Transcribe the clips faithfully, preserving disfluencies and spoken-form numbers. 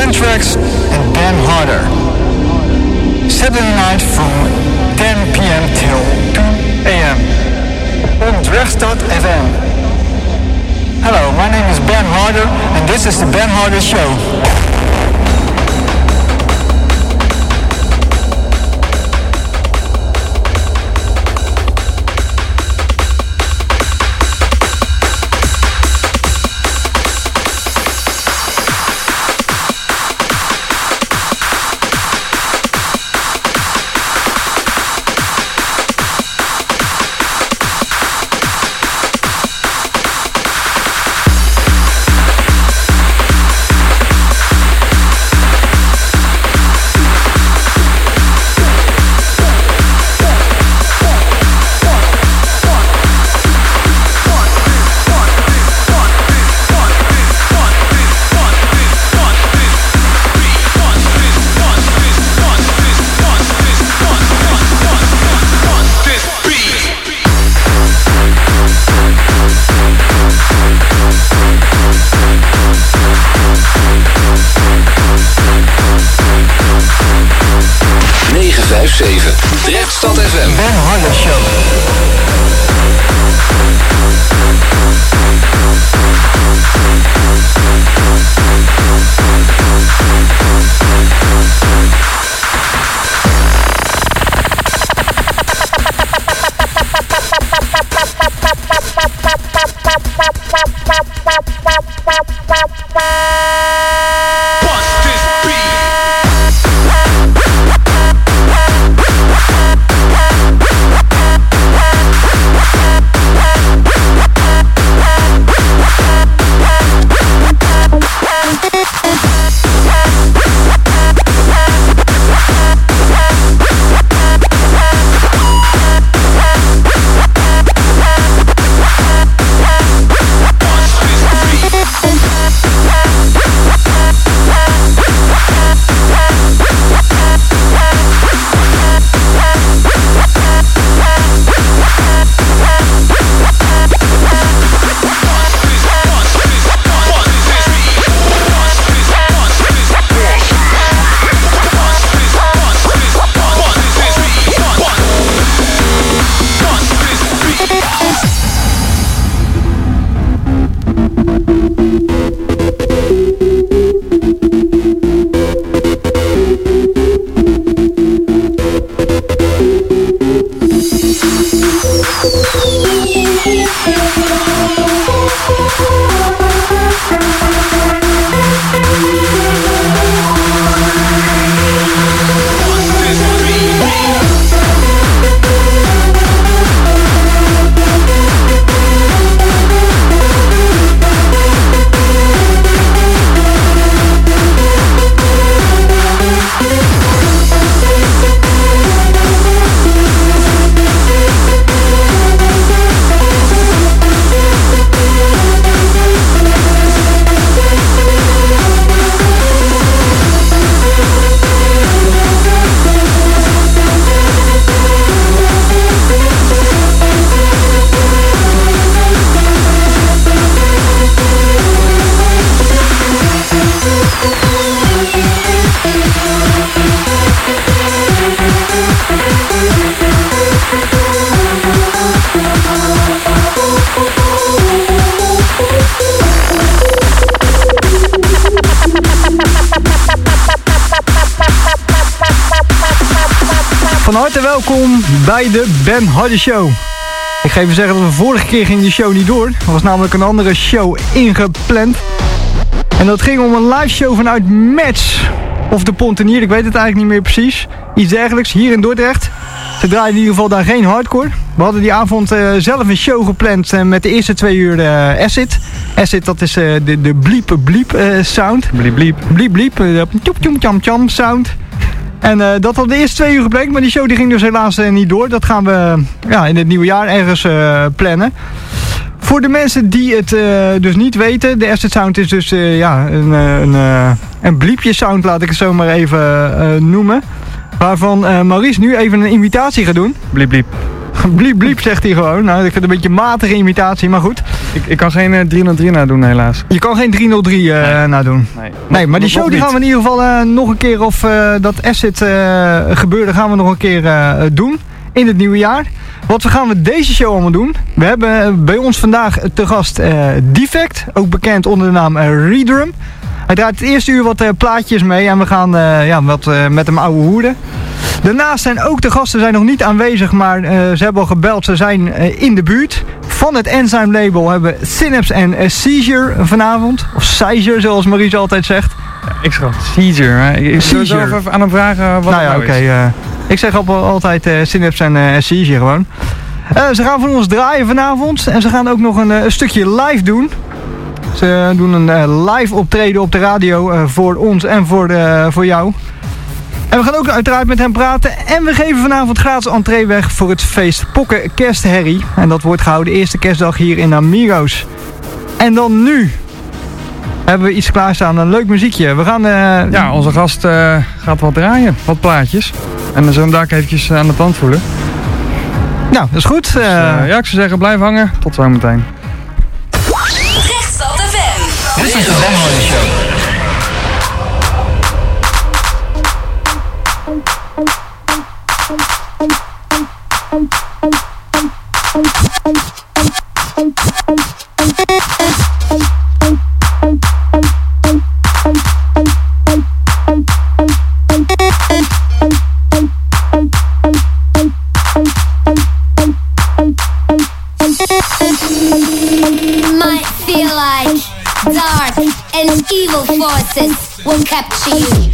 Anthrax and Ben Harder. Saturday night from ten p.m. till two a.m. on Drechtstad F M. Hello, my name is Ben Harder and this is the Ben Harder Show. Drechtstad F M. Ben Harder Show. Van harte welkom bij de Ben Harder Show. Ik ga even zeggen dat de vorige keer ging die show niet door. Er was namelijk een andere show ingepland. En dat ging om een live show vanuit Match. Of de Pontenier, ik weet het eigenlijk niet meer precies. Iets dergelijks, hier in Dordrecht. Ze draaien in ieder geval daar geen hardcore. We hadden die avond uh, zelf een show gepland uh, met de eerste twee uur uh, Acid. Acid, dat is uh, de, de bliep bliep uh, sound. Bliep bliep. Bliep bliep, uh, tjoep tjoep tjam tjam sound. En uh, dat had de eerste twee uur gepland, maar die show die ging dus helaas uh, niet door. Dat gaan we uh, ja, in het nieuwe jaar ergens uh, plannen. Voor de mensen die het uh, dus niet weten, de Acid Sound is dus uh, ja, een, een, uh, een bliepje sound, laat ik het zo maar even uh, noemen. Waarvan uh, Maurice nu even een imitatie gaat doen. Bliep bliep. Bliep bliep zegt hij gewoon. Nou, ik vind het een beetje matige imitatie, maar goed. Ik, ik kan geen uh, driehonderddrie nadoen helaas. Je kan geen driehonderddrie uh, nee. nadoen. Nee, nee, maar die show die gaan we in ieder geval uh, nog een keer, of uh, dat Acid uh, gebeurde, gaan we nog een keer uh, doen in het nieuwe jaar. Wat we gaan we deze show allemaal doen? We hebben uh, bij ons vandaag te gast uh, Defect, ook bekend onder de naam uh, Redrum. Hij draait het eerste uur wat uh, plaatjes mee en we gaan uh, ja, wat, uh, met hem ouwe hoeden. Daarnaast zijn ook de gasten zijn nog niet aanwezig, maar uh, ze hebben al gebeld. Ze zijn uh, in de buurt. Van het Enzyme label hebben Synapse en uh, Seizure vanavond. Of Seizure, zoals Maurice altijd zegt. Ja, ik schat Seizure. Maar ik zou zo even aan hem vragen wat nou ja, het nou okay, is. Uh, ik zeg al, altijd uh, Synapse en uh, Seizure gewoon. Uh, ze gaan voor ons draaien vanavond. En ze gaan ook nog een, uh, een stukje live doen. Ze doen een uh, live optreden op de radio uh, voor ons en voor, de, voor jou. En we gaan ook uiteraard met hem praten. En we geven vanavond gratis entree weg voor het feest Pokken Kerstherrie. En dat wordt gehouden de eerste kerstdag hier in Amigos. En dan nu hebben we iets klaarstaan, een leuk muziekje. We gaan... Uh, ja, onze gast uh, gaat wat draaien, wat plaatjes. En dan zullen we hem daar eventjes aan de tand voelen. Nou, dat is goed. Uh, dus, uh, ja, ik zou zeggen, blijf hangen. Tot zometeen. Rechtsstad F M. Dit is de Ben Hardy Show. Might feel like dark and evil forces will capture you.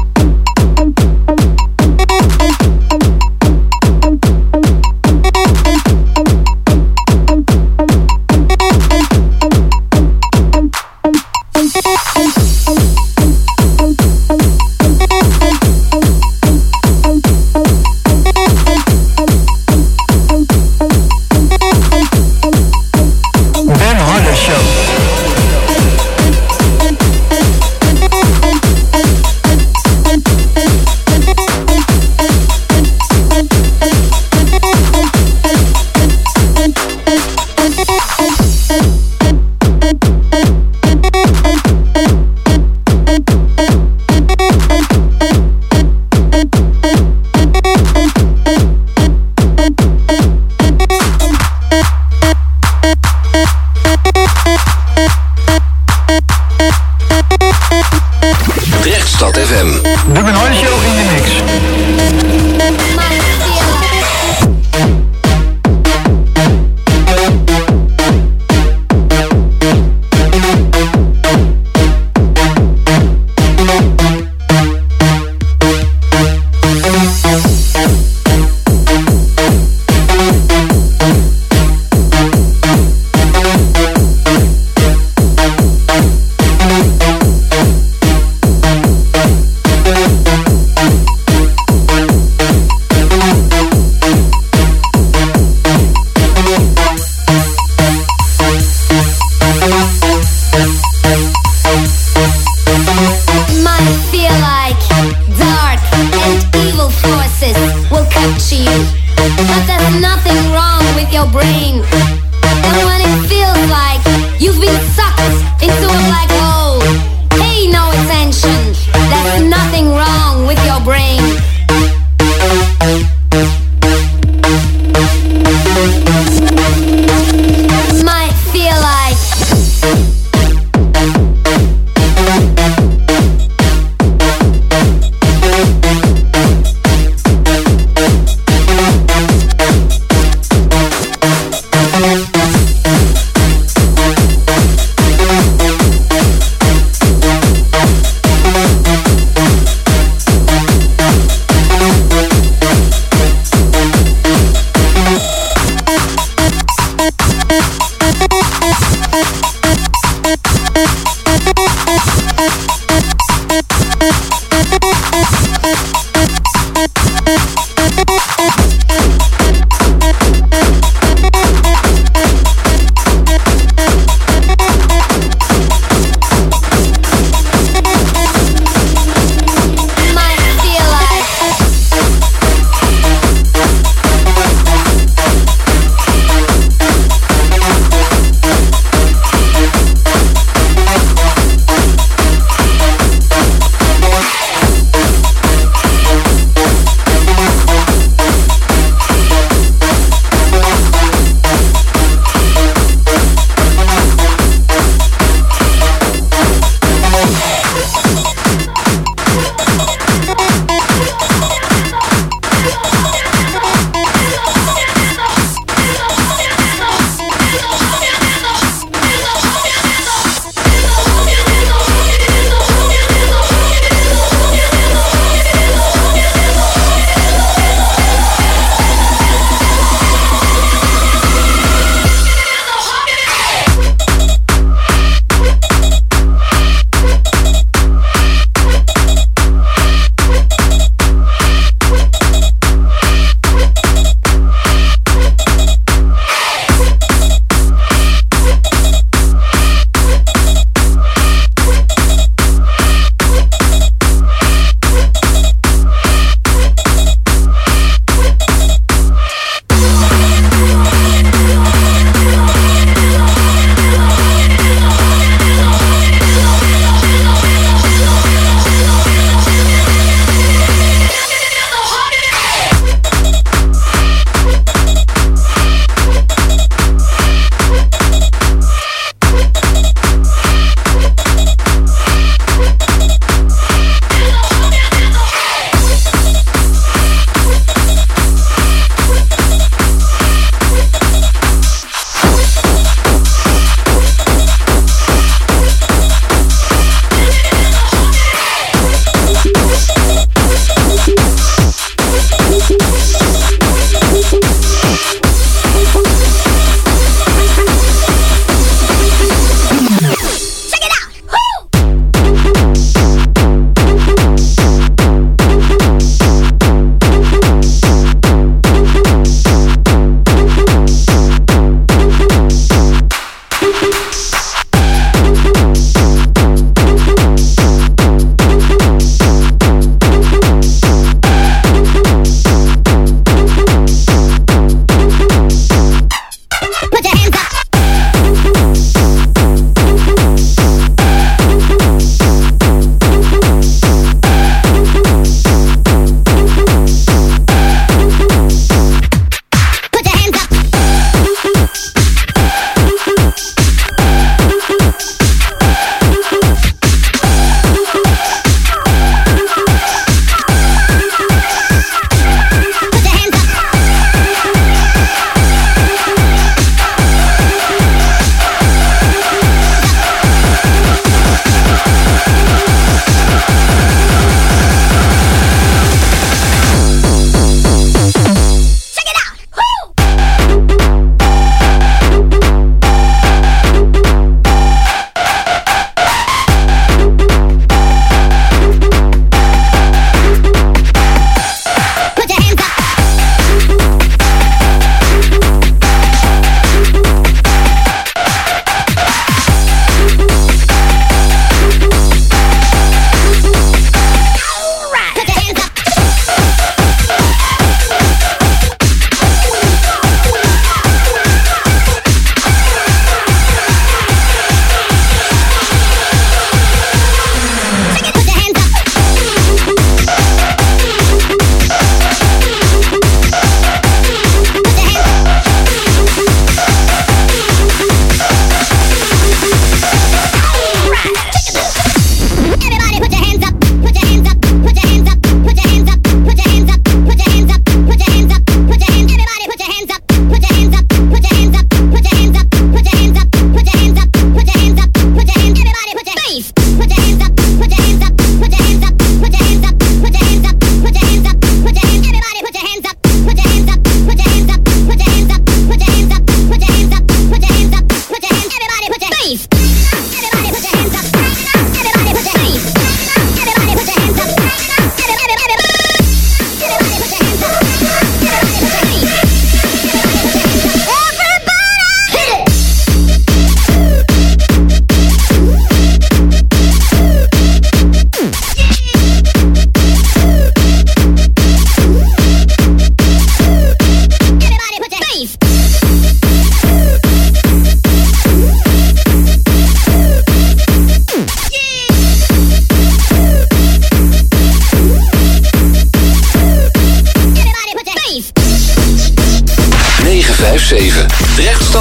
Rechtsstad F M. De Ben Hardy Show in de mix.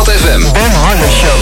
F M. Ben Harder Show.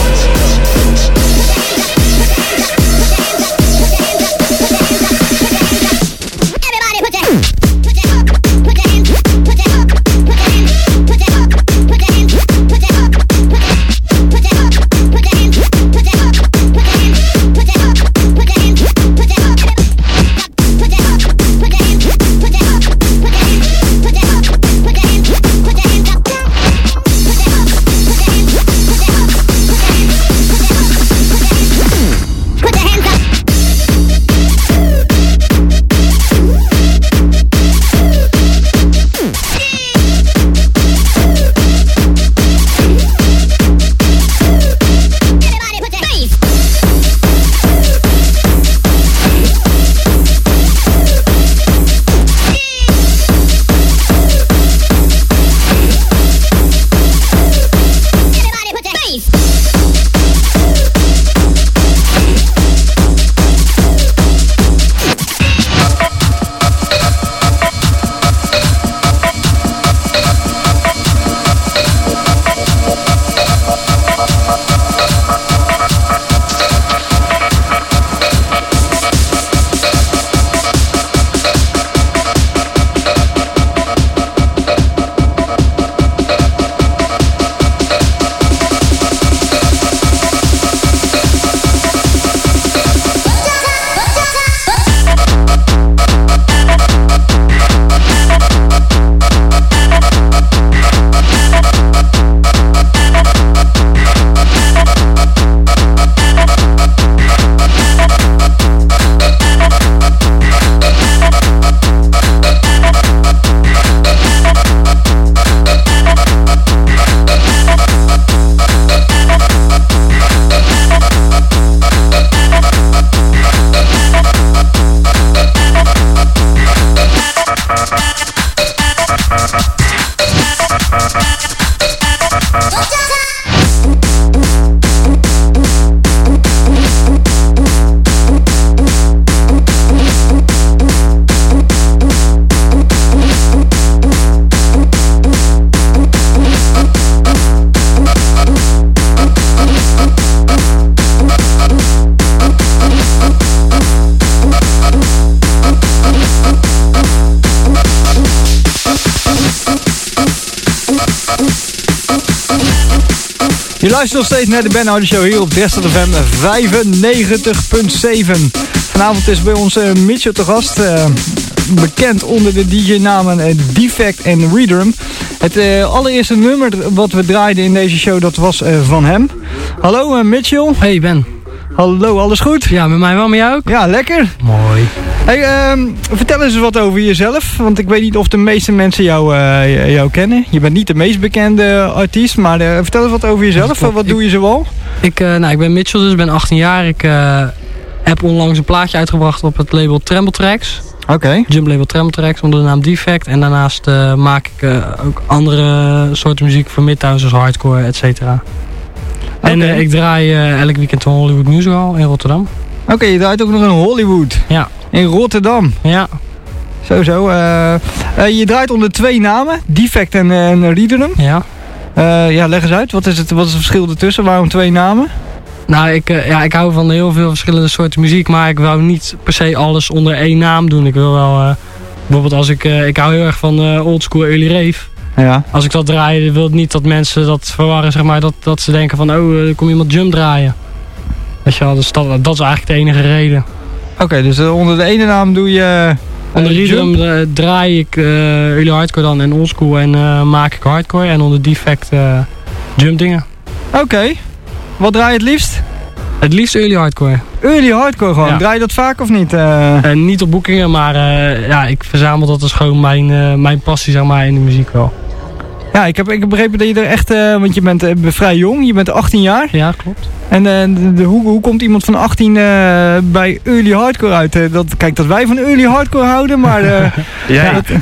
Je luistert nog steeds naar de Ben Harder Show hier op Dresden F M vijfennegentig komma zeven. Vanavond is bij ons uh, Mitchell te gast. Uh, bekend onder de D J-namen uh, Defect en Redrum. Het uh, allereerste nummer wat we draaiden in deze show, dat was uh, van hem. Hallo uh, Mitchell. Hey Ben. Hallo, alles goed? Ja, met mij wel, met jou ook? Ja, lekker. Mooi. Hey, uh, vertel eens wat over jezelf, want ik weet niet of de meeste mensen jou, uh, jou kennen. Je bent niet de meest bekende artiest, maar uh, vertel eens wat over jezelf. Wat ik, doe je zoal? Ik, uh, nou, ik ben Mitchell, dus ik ben achttien jaar. Ik uh, heb onlangs een plaatje uitgebracht op het label Tremble Tracks. Oké. Okay. Jump label Tremble Tracks onder de naam Defect. En daarnaast uh, maak ik uh, ook andere soorten muziek voor midtown, zoals hardcore, et cetera. Okay. En uh, ik draai uh, elk weekend een Hollywood Music Hall in Rotterdam. Oké, okay, je draait ook nog in Hollywood. Ja. In Rotterdam. Ja. Zo, zo. Uh, uh, je draait onder twee namen. Defect en, uh, en Redrum. Ja. Uh, ja, leg eens uit. Wat is, het, wat is het verschil ertussen? Waarom twee namen? Nou, ik, uh, ja, ik hou van heel veel verschillende soorten muziek. Maar ik wou niet per se alles onder één naam doen. Ik wil wel... Uh, bijvoorbeeld als ik... Uh, ik hou heel erg van uh, oldschool early rave. Ja. Als ik dat draai, wil het niet dat mensen dat verwarren, zeg maar. Dat, dat ze denken van, oh, er komt iemand jump draaien. Weet je wel, dus dat, dat is eigenlijk de enige reden. Oké, okay, dus uh, onder de ene naam doe je... Uh, onder Redrum uh, draai ik uh, early hardcore dan en oldschool en uh, maak ik hardcore. En onder Defect uh, jump dingen. Oké. Okay. Wat draai je het liefst? Het liefst early hardcore. Early hardcore gewoon. Ja. Draai je dat vaak of niet? Uh... Uh, niet op boekingen, maar uh, ja, ik verzamel dat als gewoon mijn, uh, mijn passie, zeg maar, in de muziek wel. Ja, ik heb, ik heb begrepen dat je er echt, uh, want je bent uh, vrij jong, je bent achttien jaar. Ja, klopt. En uh, de, de, hoe, hoe komt iemand van achttien uh, bij early hardcore uit? Uh, dat, kijk, dat wij van early hardcore houden, maar... Uh, ja, dat,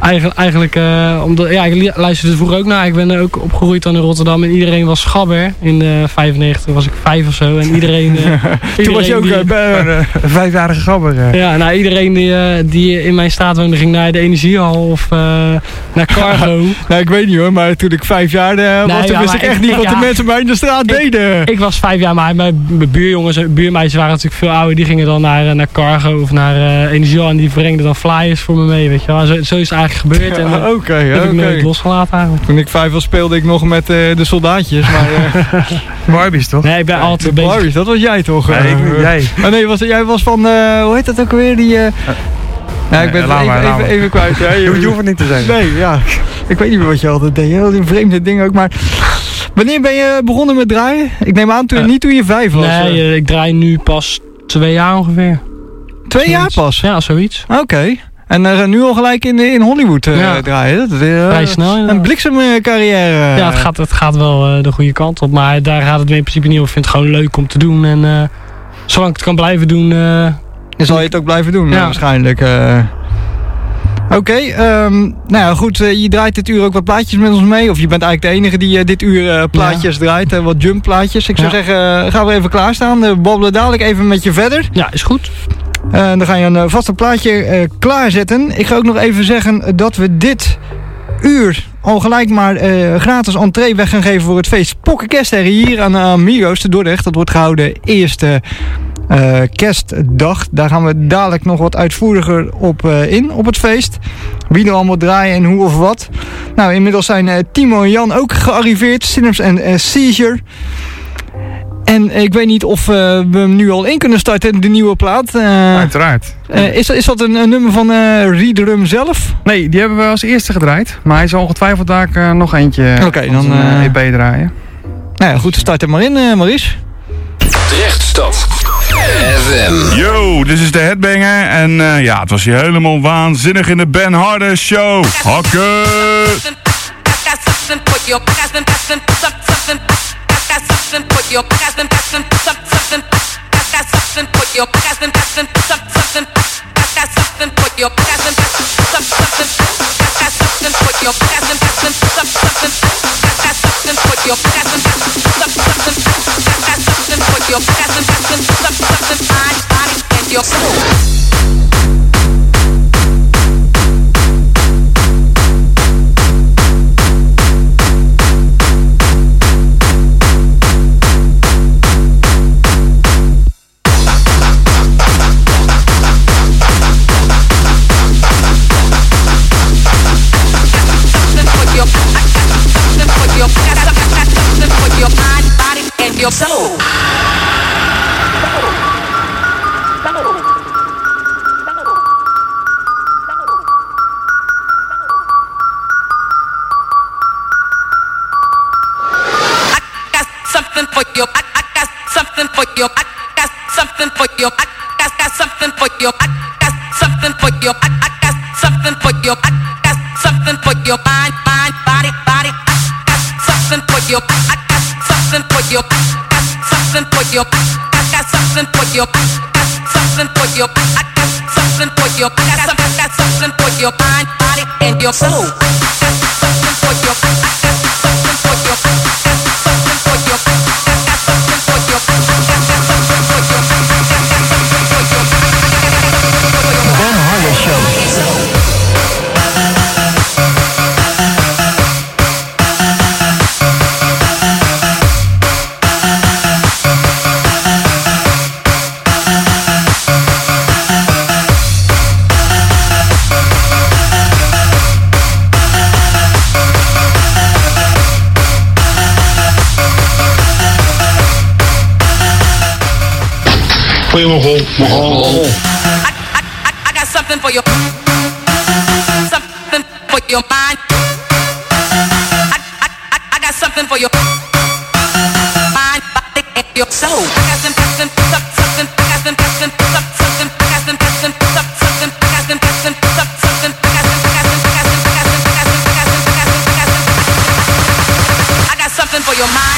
Eigenlijk, eigenlijk uh, omdat, ja, ik luisterde vroeger ook naar. Ik ben ook opgegroeid dan in Rotterdam en iedereen was gabber. In uh, vijfennegentig was ik vijf of zo. En iedereen... Uh, iedereen Toen was je ook die, uh, een uh, vijfjarige gabber. Uh. Ja, nou iedereen die, uh, die in mijn staat woonde ging naar de energiehal of uh, naar Cargo. Nou, ik weet niet hoor, maar toen ik vijf jaar uh, was, nee, toen ja, wist ik echt ik, niet wat ja, de mensen bij in de straat ik, deden. Ik was vijf jaar, maar mijn, mijn buurjongens en buurmeisjes waren natuurlijk veel ouder. Die gingen dan naar, naar Cargo of naar uh, energiehal en die verengden dan flyers voor me mee, weet je wel. Zo, zo is het eigenlijk gebeurd en uh, ja, okay, heb okay. ik nooit losgelaten eigenlijk. Toen ik vijf was speelde ik nog met uh, de soldaatjes, maar... Uh, Barbies toch? Nee, ik ben altijd bezig. Barbies, dat was jij toch? Nee, ik niet jij. Oh nee, was, jij was van, uh, hoe heet dat ook alweer, die... Uh, ja, ik ben nee, het even, even, even kwijt. Ja, je, je hoeft het niet te zeggen. Nee, ja. Ik weet niet meer wat je altijd deed. Heel die vreemde dingen ook, maar... Wanneer ben je begonnen met draaien? Ik neem aan, toen, uh, niet toen je vijf was. Nee, uh, ik draai nu pas twee jaar ongeveer. Twee jaar pas? Ja, zoiets. Oké. Okay. En uh, nu al gelijk in, in Hollywood uh, ja. draaien. Dat is uh, vrij snel. Ja. Een bliksemcarrière. Ja, het gaat, het gaat wel uh, de goede kant op. Maar daar gaat het in principe niet om. Ik vind het gewoon leuk om te doen. En uh, zolang ik het kan blijven doen... Uh, dan zal je het ook blijven doen, ja. waarschijnlijk. Uh. Oké, okay, um, nou ja, goed. Uh, je draait dit uur ook wat plaatjes met ons mee. Of je bent eigenlijk de enige die uh, dit uur uh, plaatjes ja. draait. Uh, wat jump plaatjes. Ik zou ja. zeggen, uh, gaan we even klaarstaan. Uh, babbelen dadelijk even met je verder. Ja, is goed. Uh, dan ga je een uh, vaste plaatje uh, klaarzetten. Ik ga ook nog even zeggen dat we dit uur al gelijk maar uh, gratis entree weg gaan geven voor het feest Pokkenkerstherrie hier aan uh, Amigos te Dordrecht. Dat wordt gehouden eerste uh, kerstdag. Daar gaan we dadelijk nog wat uitvoeriger op uh, in, op het feest. Wie er allemaal draaien en hoe of wat. Nou, inmiddels zijn uh, Timo en Jan ook gearriveerd. Synapse en uh, Seizure. En ik weet niet of uh, we hem nu al in kunnen starten, de nieuwe plaat. Uh, Uiteraard. Uh, is, is dat een, een nummer van uh, Redrum zelf? Nee, die hebben we als eerste gedraaid. Maar hij zal ongetwijfeld daar uh, nog eentje okay, dan, uh, een E P draaien. Nou ja, goed, start er maar in, uh, Maurice. Drechtstad F M. Yo, dit is de Headbanger. En uh, ja, het was hier helemaal waanzinnig in de Ben Harder Show. Hakken! Got something for you, got some, got some, something, got something for you, got some, got some, something, got something for you, got some, something, got something for you, got some, got some, something, got something for you, got some, something, got something for you, got some, got some, something, mind, body, and your soul. Your soul. Something for you. I, I got something for you. I got something for you. I got, got something for you. I got something for you. I, I got something for you. I got something for you. Mind, mind, body, body. I got something for you. I got something for you. I got something for you. I got something for you. I got something for you. I got something for you. I got, some, I got something for your mind, body, and your soul. I got something for you. I got something for you. I got something for you. I got something for you. I got something for you. I got something for you. Ben Harder Show. Goeie Mogol. Mogol. I, I, I got something for you. Something for your mind. I, I, I got something for you. Mind, body, and your soul. I got some, something, something, I got some, something, something, I got some, something, something, I got some, something, something, I got some, I got some, I got some, I got some, I got some, I got some, I got some, I got something for your mind.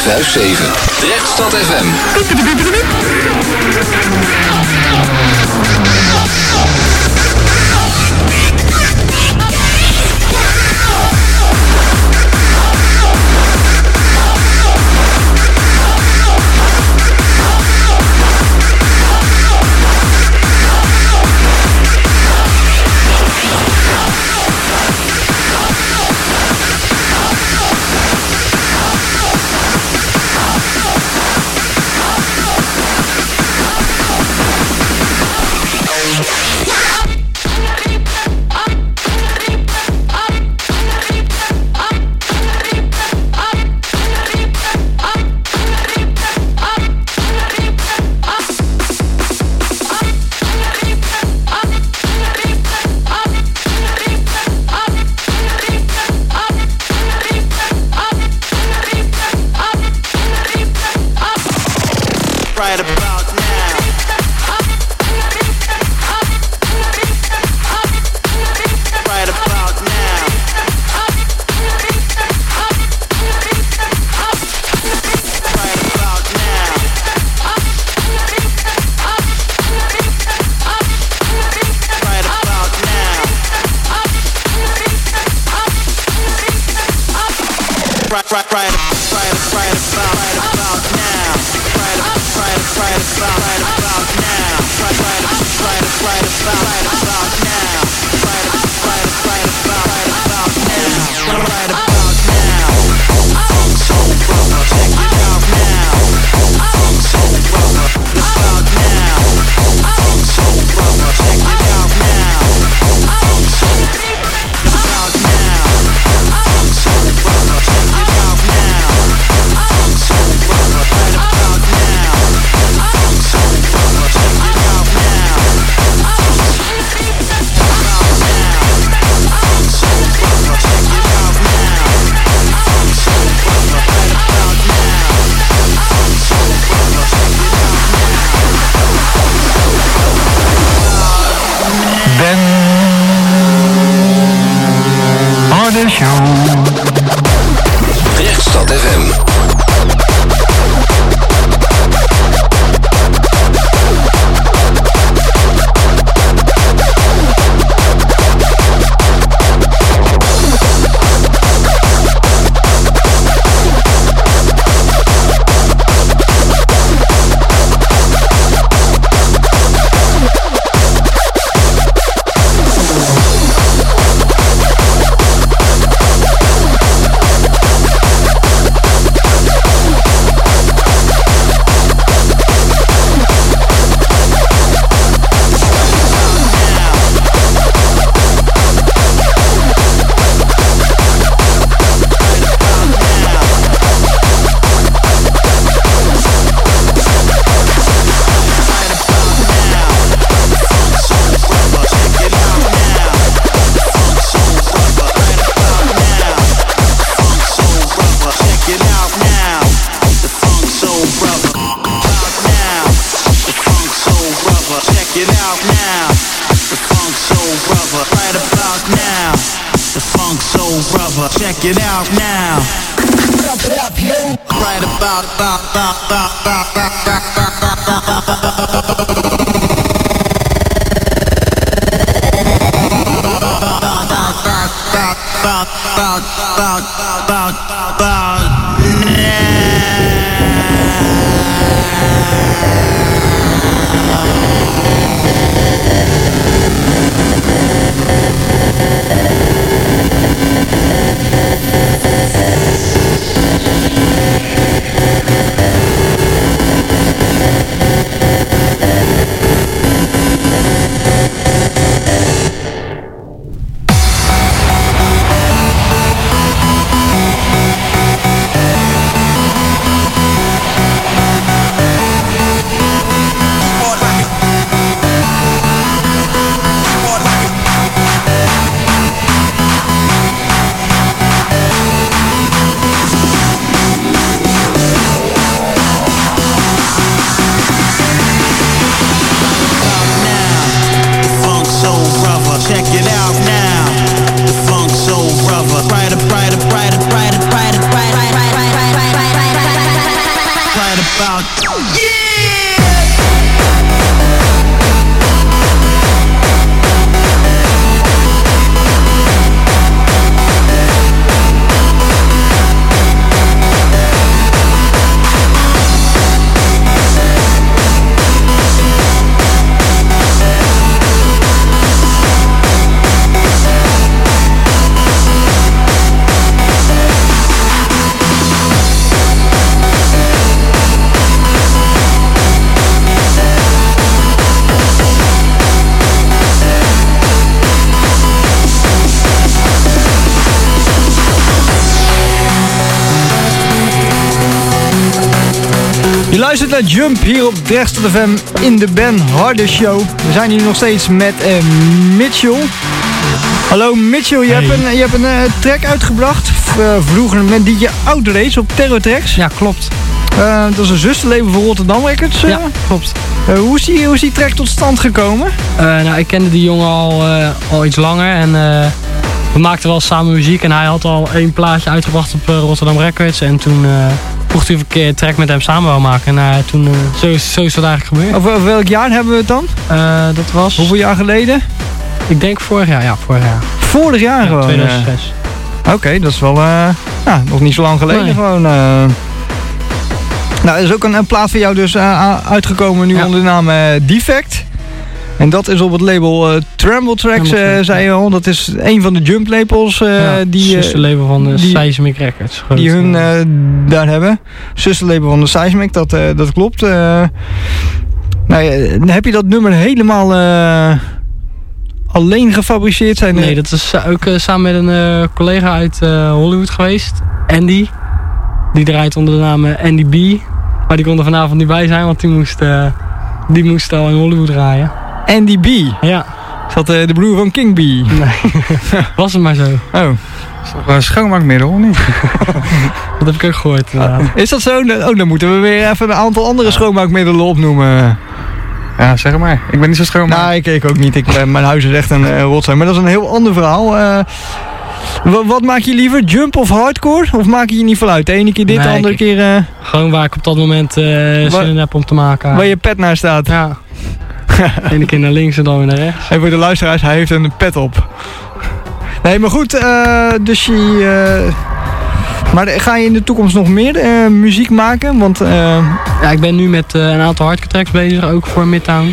vijf zeven. Drechtstad F M. Drechtstad F M. Check it out now. Right about, about, about, about, about, luistert naar Jump hier op Drechtstad F M in de Ben Harder Show. We zijn hier nog steeds met uh, Mitchell. Hallo Mitchell, je Hey. hebt een, je hebt een uh, track uitgebracht. Uh, vroeger met D J Outrace op Terror Tracks. Ja, klopt. Uh, dat is een zusterlabel van Rotterdam Records. Uh. Ja, klopt. Uh, hoe, is die, hoe is die track tot stand gekomen? Uh, nou, ik kende die jongen al, uh, al iets langer en uh, we maakten wel samen muziek. En hij had al één plaatje uitgebracht op uh, Rotterdam Records. En toen uh, vroeg hij of ik een track met hem samen wou maken. En uh, toen, uh, zo, is, zo is dat eigenlijk gebeurd. Over, over welk jaar hebben we het dan? Uh, dat was... Hoeveel jaar geleden? Ik denk vorig jaar, ja, vorig jaar. Vorig jaar Ja, gewoon? tweeduizend zes. Oké, okay, dat is wel uh, ja, nog niet zo lang geleden Nee. gewoon. Uh. Nou, er is ook een, een plaat van jou dus uh, uitgekomen nu Ja. onder de naam uh, Defect. En dat is op het label uh, Tremble Tracks, Tremble uh, Tracks, zei je al. Dat is een van de jump labels uh, Ja, die, uh, zusterlabel van de die- Seismic Records. Groot, die hun uh, uh, daar hebben. Zusterlabel van de Seismic, dat, uh, dat klopt. Uh, nou, ja, heb je dat nummer helemaal uh, alleen gefabriceerd? Zijn er- Nee, dat is uh, ook uh, samen met een uh, collega uit uh, Hollywood geweest. Andy. Die draait onder de naam uh, Andy B. Maar die kon er vanavond niet bij zijn, want die moest, uh, die moest al in Hollywood draaien. Andy B. Ja, Is dat uh, de broer van King B? nee. Was het maar zo. Oh. Is toch een schoonmaakmiddel, of niet? Dat heb ik ook gehoord inderdaad. Is dat zo? Oh, dan moeten we weer even een aantal andere schoonmaakmiddelen opnoemen. Ja, zeg maar. Ik ben niet zo schoonmaak. Nou, ik, ik ook niet. Ik, ben- mijn huis is echt een uh, rotzooi. Maar dat is een heel ander verhaal. Uh, wa- wat maak je liever? Jump of hardcore? Of maak je je niet veel uit? De ene keer dit, de Nee, andere ik- keer uh, Gewoon waar ik op dat moment uh, zin in heb om te maken. waar je pet naar staat. Ja. De ene keer naar links en dan weer naar rechts. En voor de luisteraars, hij heeft een pet op. Nee, maar goed. Uh, dus je... Uh, maar ga je in de toekomst nog meer uh, muziek maken? Want... Uh, Ja, ik ben nu met uh, een aantal hardcore tracks bezig, ook voor Midtown.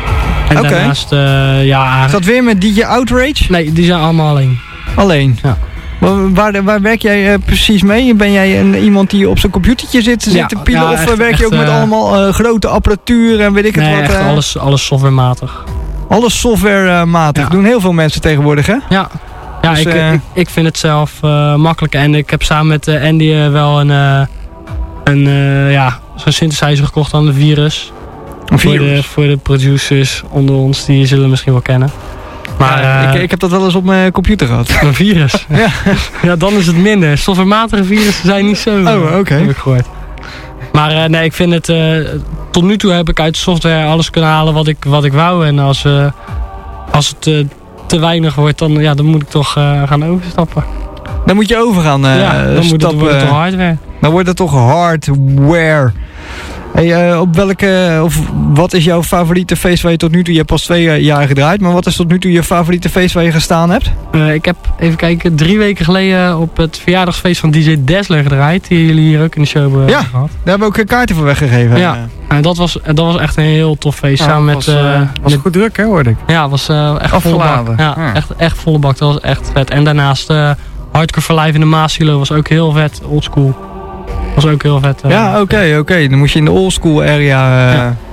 En Oké. daarnaast, uh, ja... is eigenlijk- dat weer met D J Outrage? Nee, die zijn allemaal alleen. Alleen? Ja. Waar, waar, waar werk jij uh, precies mee? Ben jij een, iemand die op zijn computertje zit, zit Ja, te pielen? ja, of echt- werk je ook echt, met uh, allemaal uh, grote apparatuur en weet ik het Nee, wat? echt uh, alles, alles softwarematig. alles softwarematig. Ja. Doen heel veel mensen tegenwoordig, hè? Ja, ja Dus, ik, eh, ik, ik vind het zelf uh, makkelijk. En ik heb samen met uh, Andy uh, wel een, uh, een uh, ja, zo'n synthesizer gekocht aan de Virus. Een Voor de, virus. voor de producers onder ons, die zullen misschien wel kennen. Maar Ja, uh, ik, ik heb dat wel eens op mijn computer gehad. een virus. Ja. Ja, dan is het minder. Softwarematige virussen zijn niet zo. Oh, oké. Heb ik gehoord. Maar uh, nee, ik vind het... Uh, tot nu toe heb ik uit de software alles kunnen halen wat ik, wat ik wou. En als, uh, als het uh, te weinig wordt, dan, ja, dan moet ik toch uh, gaan overstappen. Dan moet je overgaan. Uh, ja, dan moet het, stappen. wordt het toch hardware. Dan wordt het toch hardware. Hey, uh, op welke, of wat is jouw favoriete feest waar je tot nu toe, je hebt pas twee jaar gedraaid, maar wat is tot nu toe je favoriete feest waar je gestaan hebt? Uh, ik heb, even kijken, drie weken geleden op het verjaardagsfeest van D J Dazzler gedraaid. Die jullie hier ook in de show hebben Ja. gehad. Daar hebben we ook kaarten voor weggegeven. Ja. En dat was, dat was echt een heel tof feest. Ja, samen met... was, uh, uh, was met goed druk, hè, hoorde ik. ja, was uh, echt volle bak. Afgeladen. Ja, Ja. Echt, echt volle bak. Dat was echt vet. En daarnaast uh, Hardcore for Life in de Maasilo was ook heel vet. Oldschool. Was ook heel vet. Uh, Ja, oké, oké. Okay. Dan moet je in de oldschool area uh, Ja.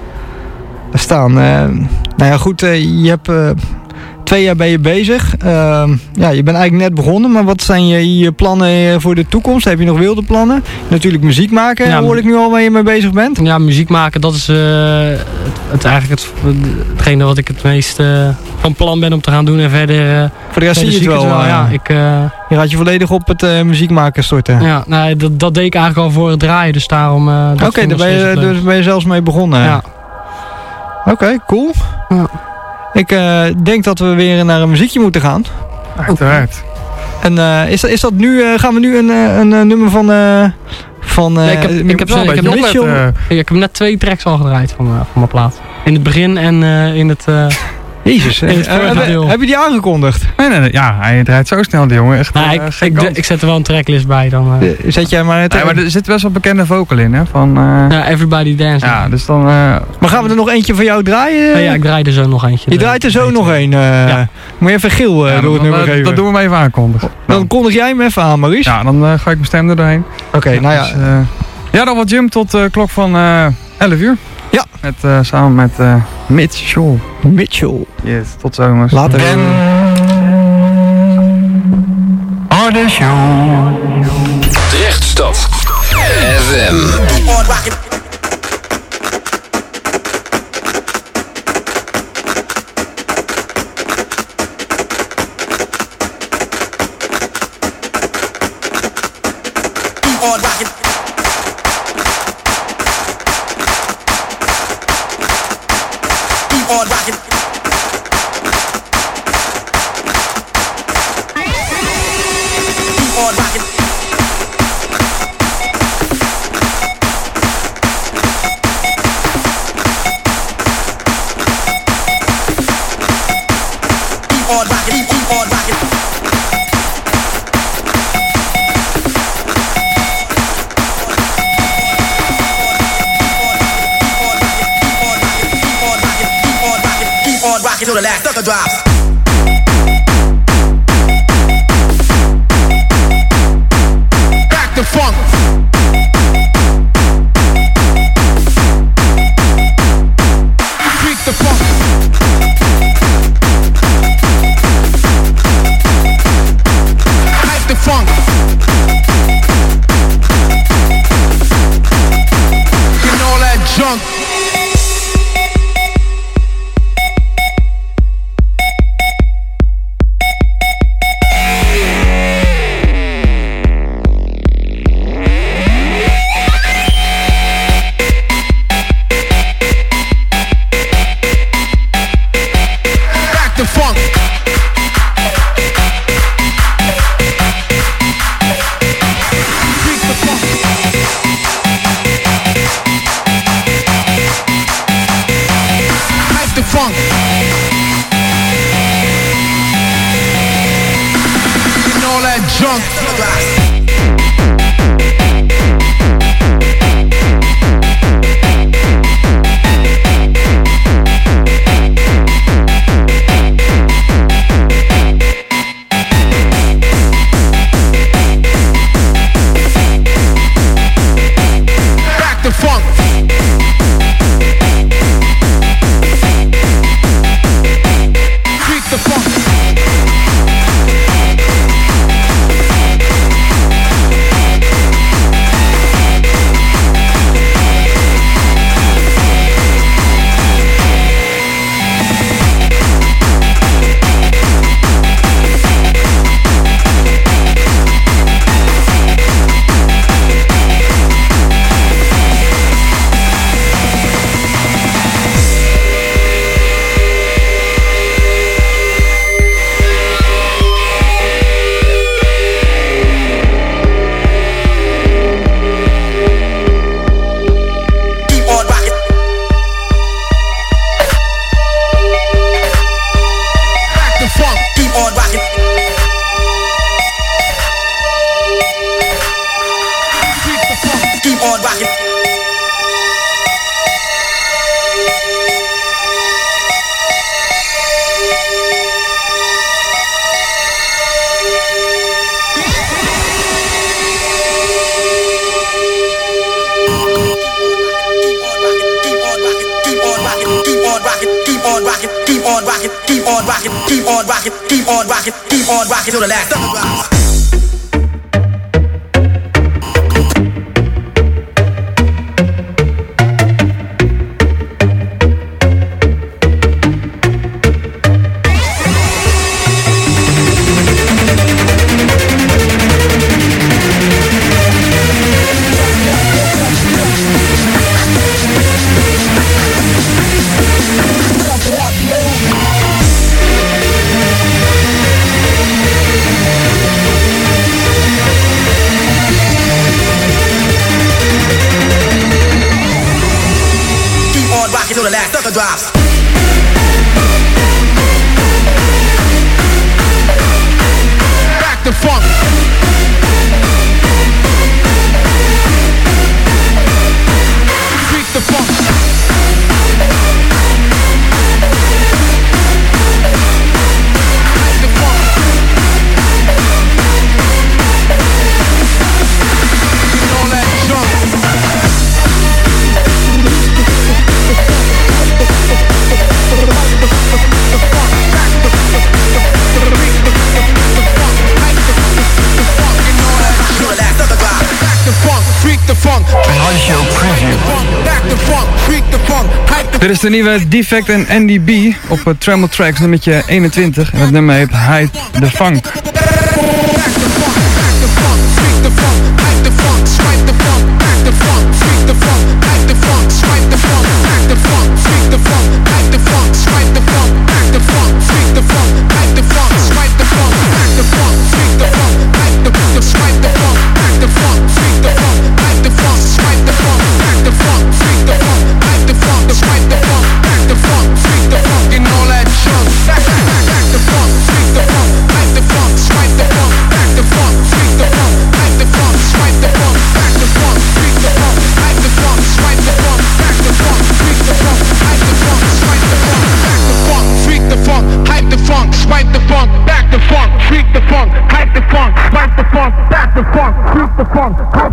staan. Uh, nou ja, goed, uh, je hebt uh, twee jaar ben je bezig. Uh, ja, je bent eigenlijk net begonnen, maar wat zijn je, je plannen voor de toekomst? Heb je nog wilde plannen? Natuurlijk muziek maken, Ja, hoor ik nu al waar je mee bezig bent. Ja, muziek maken, dat is uh, het, het eigenlijk het, hetgene wat ik het meest uh, van plan ben om te gaan doen. En verder, uh, Voor de rest zie je het wel. wel uh, ja, ik, uh, je gaat je volledig op het uh, muziek maken storten. ja, nee, dat, dat deed ik eigenlijk al voor het draaien, dus daarom... Uh, Oké, okay, daar ben je, dus ben je zelfs mee begonnen. Ja. Oké, okay, cool. Ja. Ik uh, denk dat we weer naar een muziekje moeten gaan. Uiteraard. En uh, is, is dat nu, uh, gaan we nu een, een, een nummer van... Uh, van uh, Nee, ik heb, ik heb, wel ik een heb beetje Mitchell, opletten. ik heb net twee tracks al gedraaid van, uh, van mijn plaat. In het begin en uh, in het... Uh, Jezus, in het uh, vorige heb, deel. heb je die aangekondigd? Nee, nee, nee, ja, hij draait zo snel, die jongen. Echt, nou, uh, ik, geen ik, kans. ik zet er wel een tracklist bij dan. Uh, Uh, zet jij maar het... Nee, maar er zit best wel bekende vocal in, hè? Van, uh, ja, Everybody Dance. ja, dus dan... Uh, maar gaan we er nog eentje van jou draaien? Oh, ja, ik draai er zo nog eentje. Je draait er zo nog een. Uh, Ja. Moet je even Giel uh, ja, door het dan, nummer uh, geven? dat doen we hem even aankondigen. Dan kondig jij hem even aan, Maurice. Ja, dan uh, ga ik mijn stem er doorheen. Oké, okay, nou ja. Dus, uh, ja, dan wat Jump tot uh, klok van uh, elf uur. Ja. Met, uh, samen met uh, Mitchell. Mitchell. Yes, tot zomers. Later. En... Harder Show. Drechtstad F M. keep on rocking. Keep on rocking. Keep on rocking. Keep on rocking, keep on rocking. Rock it till the last sucker drops. Back to funk. Freak the funk. Hype the funk. Getting all that junk. Till the last sucker drops. Till the last sucker drops. Back to funk. Freak the funk. Hype the funk. Getting all that junk. Dit is de nieuwe Defect en Andy B op uh, Tremble Tracks nummertje eenentwintig. En het nummer heet Hype the Funk.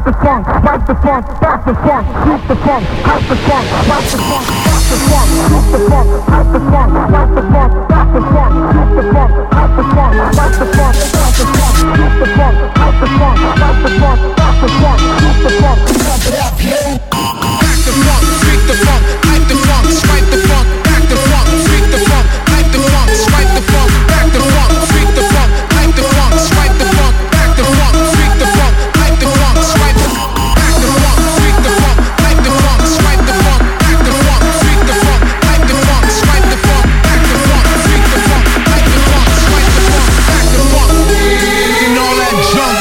the funk, fight the funk, back the funk, keep the funk, hype the funk, fight the funk, back the funk, keep the funk, hype the funk, fight the funk, back the funk, keep the funk, hype the funk, fight the funk, back the funk, keep the funk, hype the funk, fight the funk, back the funk, keep the funk, pump it up, yeah. Back the funk, speak the funk, hype the funk, swipe the funk, back the funk, speak the funk, hype the funk, swipe the funk, back the funk, speak the funk, hype the funk, swipe the funk, back the funk, speak the funk, hype the funk, swipe the funk, back the funk, speak the funk, hype the funk, swipe the funk, back the funk, speak the funk, hype the funk, swipe the funk, back the funk, speak the funk, hype the funk, swipe the funk, back the funk, and all that junk.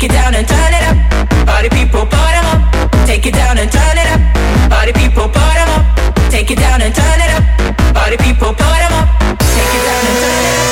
it down and turn it up. Party people, bottom up. Take it down and turn it up. Party people, bottom up. Take it down and turn it up. Party people, bottom up. Take it down and turn it up.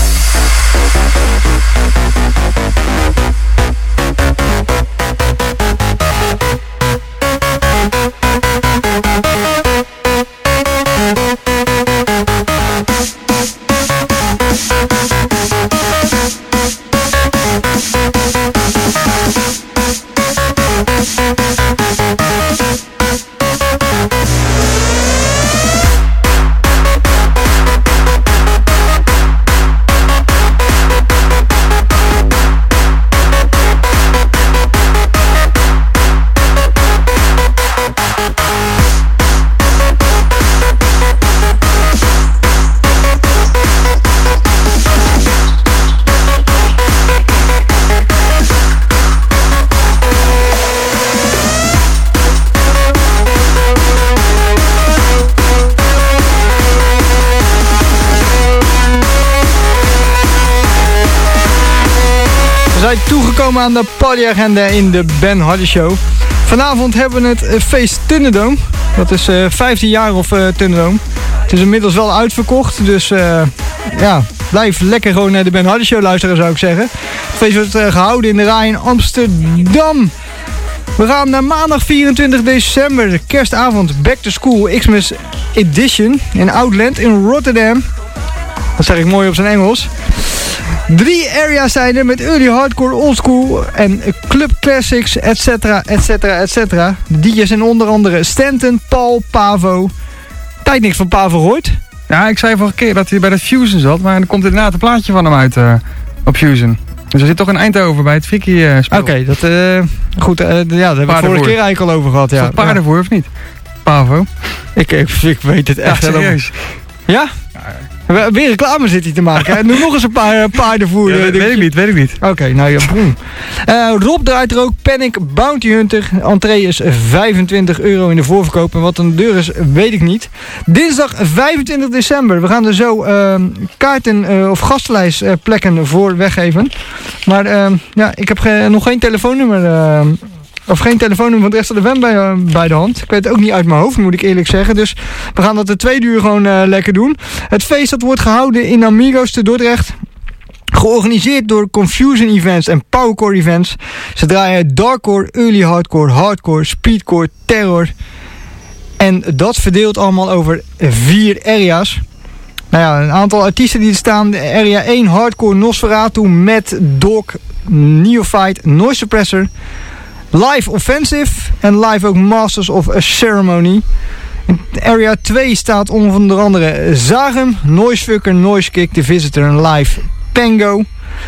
We zijn toegekomen aan de partyagenda in de Ben Hardy Show. Vanavond hebben we het feest Thunderdome. Dat is uh, vijftien jaar of uh, Thunderdome. Het is inmiddels wel uitverkocht, dus uh, ja, blijf lekker gewoon naar de Ben Hardy Show luisteren, zou ik zeggen. Het feest wordt uh, gehouden in de Rai in Amsterdam. We gaan naar maandag vierentwintig december, kerstavond, Back to School Xmas Edition in Outland in Rotterdam. Dat zeg ik mooi op zijn Engels. Drie areas zijn er met early hardcore, oldschool en club classics, et cetera, et cetera, et cetera. De D J's zijn onder andere Stanton, Paul, Pavo. Tijd niks van Pavo gehoord? Ja, ik zei vorige keer dat hij bij de Fusion zat, maar er komt inderdaad een plaatje van hem uit uh, op Fusion. Dus hij zit toch in Eindhoven bij het Frikkie uh, spel. Oké, okay, dat uh, goed. Uh, ja, daar hebben we het vorige keer eigenlijk al over gehad. Ja. Is dat paardenvoer ja. of niet? Pavo. Ik, ik, ik weet het echt ja, serieus. Ja? Weer reclame zit hij te maken. Hè? Noem nog eens een paar paardenvoer. Ja, weet, weet ik niet, weet ik niet. Oké, okay, nou ja, boem. Uh, Rob draait er ook. Panic Bounty Hunter. Entree is vijfentwintig euro in de voorverkoop. En wat een deur is, weet ik niet. Dinsdag vijfentwintig december. We gaan er zo uh, kaarten uh, of gastlijstplekken uh, voor weggeven. Maar uh, ja, ik heb ge- nog geen telefoonnummer... Uh, Of geen telefoonnummer van het rest van de F M bij, uh, bij de hand. Ik weet het ook niet uit mijn hoofd, moet ik eerlijk zeggen. Dus we gaan dat de tweede uur gewoon uh, lekker doen. Het feest dat wordt gehouden in Amigos te Dordrecht. Georganiseerd door Confusion Events en Powercore Events. Ze draaien darkcore, early hardcore, hardcore, speedcore, terror. En dat verdeelt allemaal over vier area's. Nou ja, een aantal artiesten die er staan. Area één, hardcore, Nosferatu, Mad Dog, Neophyte, Noise Suppressor. Live Offensive en live ook Masters of a Ceremony. In area twee staat onder andere Zagem, Noisefucker, Noisekick, The Visitor en live Pango.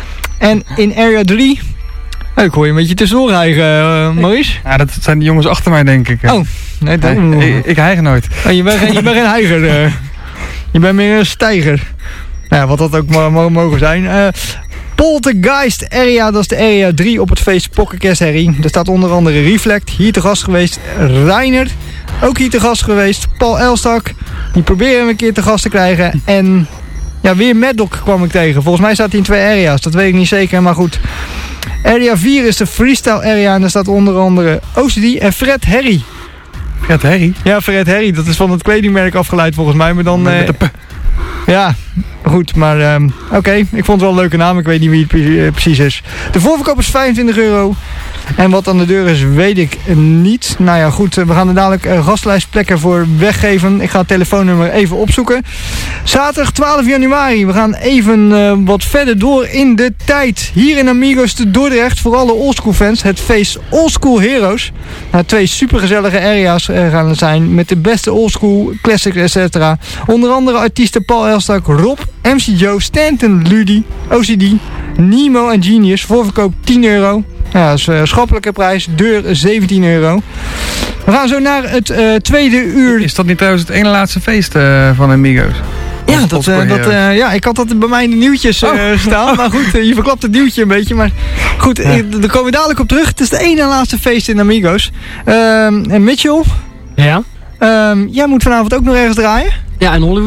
En in area drie... Oh, ik hoor je een beetje tussendoor hijgen, uh, Maurice. Ja, dat zijn de jongens achter mij, denk ik. Oh, nee, dat... nee ik, ik hijg nooit. Oh, je, bent geen, je bent geen hijger. Uh. Je bent meer een stijger. Nou ja, wat dat ook maar mogen zijn. Uh, Poltergeist Area, dat is de area drie op het feest Pokkenkerst Herrie. Er staat onder andere Reflect, hier te gast geweest. Reiner, ook hier te gast geweest. Paul Elstak, die proberen hem een keer te gast te krijgen. En ja, weer Mad Dog kwam ik tegen. Volgens mij staat hij in twee area's, dat weet ik niet zeker, maar goed. Area vier is de Freestyle Area en daar staat onder andere O C D en Fred Herrie. Fred Herrie? Ja, Fred Herrie, dat is van het kledingmerk afgeleid volgens mij, maar dan... Met de p- Ja, goed, maar um, oké, okay. Ik vond het wel een leuke naam, ik weet niet wie het pre- precies is. De voorverkoop is vijfentwintig euro. En wat aan de deur is, weet ik niet. Nou ja, goed, we gaan er dadelijk uh, gastlijstplekken voor weggeven. Ik ga het telefoonnummer even opzoeken. Zaterdag twaalf januari, we gaan even uh, wat verder door in de tijd. Hier in Amigos te Dordrecht, voor alle oldschool fans, het feest Oldschool Heroes. Nou, twee supergezellige area's uh, gaan er zijn, met de beste oldschool classics, et cetera. Onder andere artiesten Paul Elstak, Rob, M C Joe, Stanton, Ludi, O C D, Nemo en Genius. Voorverkoop tien euro. Ja, dat is een schappelijke prijs. Deur zeventien euro. We gaan zo naar het uh, tweede uur. Is dat niet trouwens het ene laatste feest uh, van Amigos? Ja, dat, uh, dat, uh, ja, ik had dat bij mij in de nieuwtjes uh, oh. staan. Maar goed, uh, je verklapt het nieuwtje een beetje. Maar goed, ja. uh, daar komen we dadelijk op terug. Het is de ene laatste feest in Amigos. Uh, en Mitchell. Ja? Uh, jij moet vanavond ook nog ergens draaien? Ja, in Hollywood.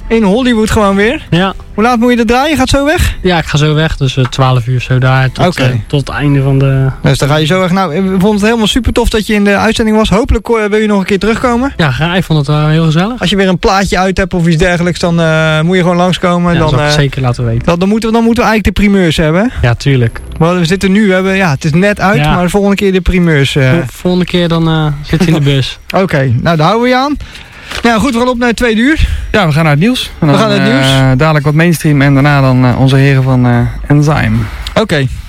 In Hollywood gewoon weer. Ja. Hoe laat moet je dat draaien? Je gaat zo weg? Ja, ik ga zo weg. Dus uh, twaalf uur zo daar. Tot, okay. uh, tot het einde van de... Dus dan ga je zo weg. Nou, we vonden het helemaal super tof dat je in de uitzending was. Hopelijk uh, wil je nog een keer terugkomen. Ja, graag. Ik vond het wel heel gezellig. Als je weer een plaatje uit hebt of iets dergelijks, dan uh, moet je gewoon langskomen. Ja, dan, dat zal ik uh, zeker laten weten. Dan, dan, moeten we, dan moeten we eigenlijk de primeurs hebben. Ja, tuurlijk. Maar we zitten nu, we hebben, ja, het is net uit, ja. maar de volgende keer de primeurs. Uh... De volgende keer dan uh, zit je in de bus. Oké, okay, nou daar houden we je aan. Ja, goed, we gaan op naar het tweede uur. Ja, we gaan naar het nieuws. En dan, we gaan naar het nieuws. Uh, dadelijk wat mainstream en daarna dan uh, onze heren van uh, Enzyme. Oké. Okay.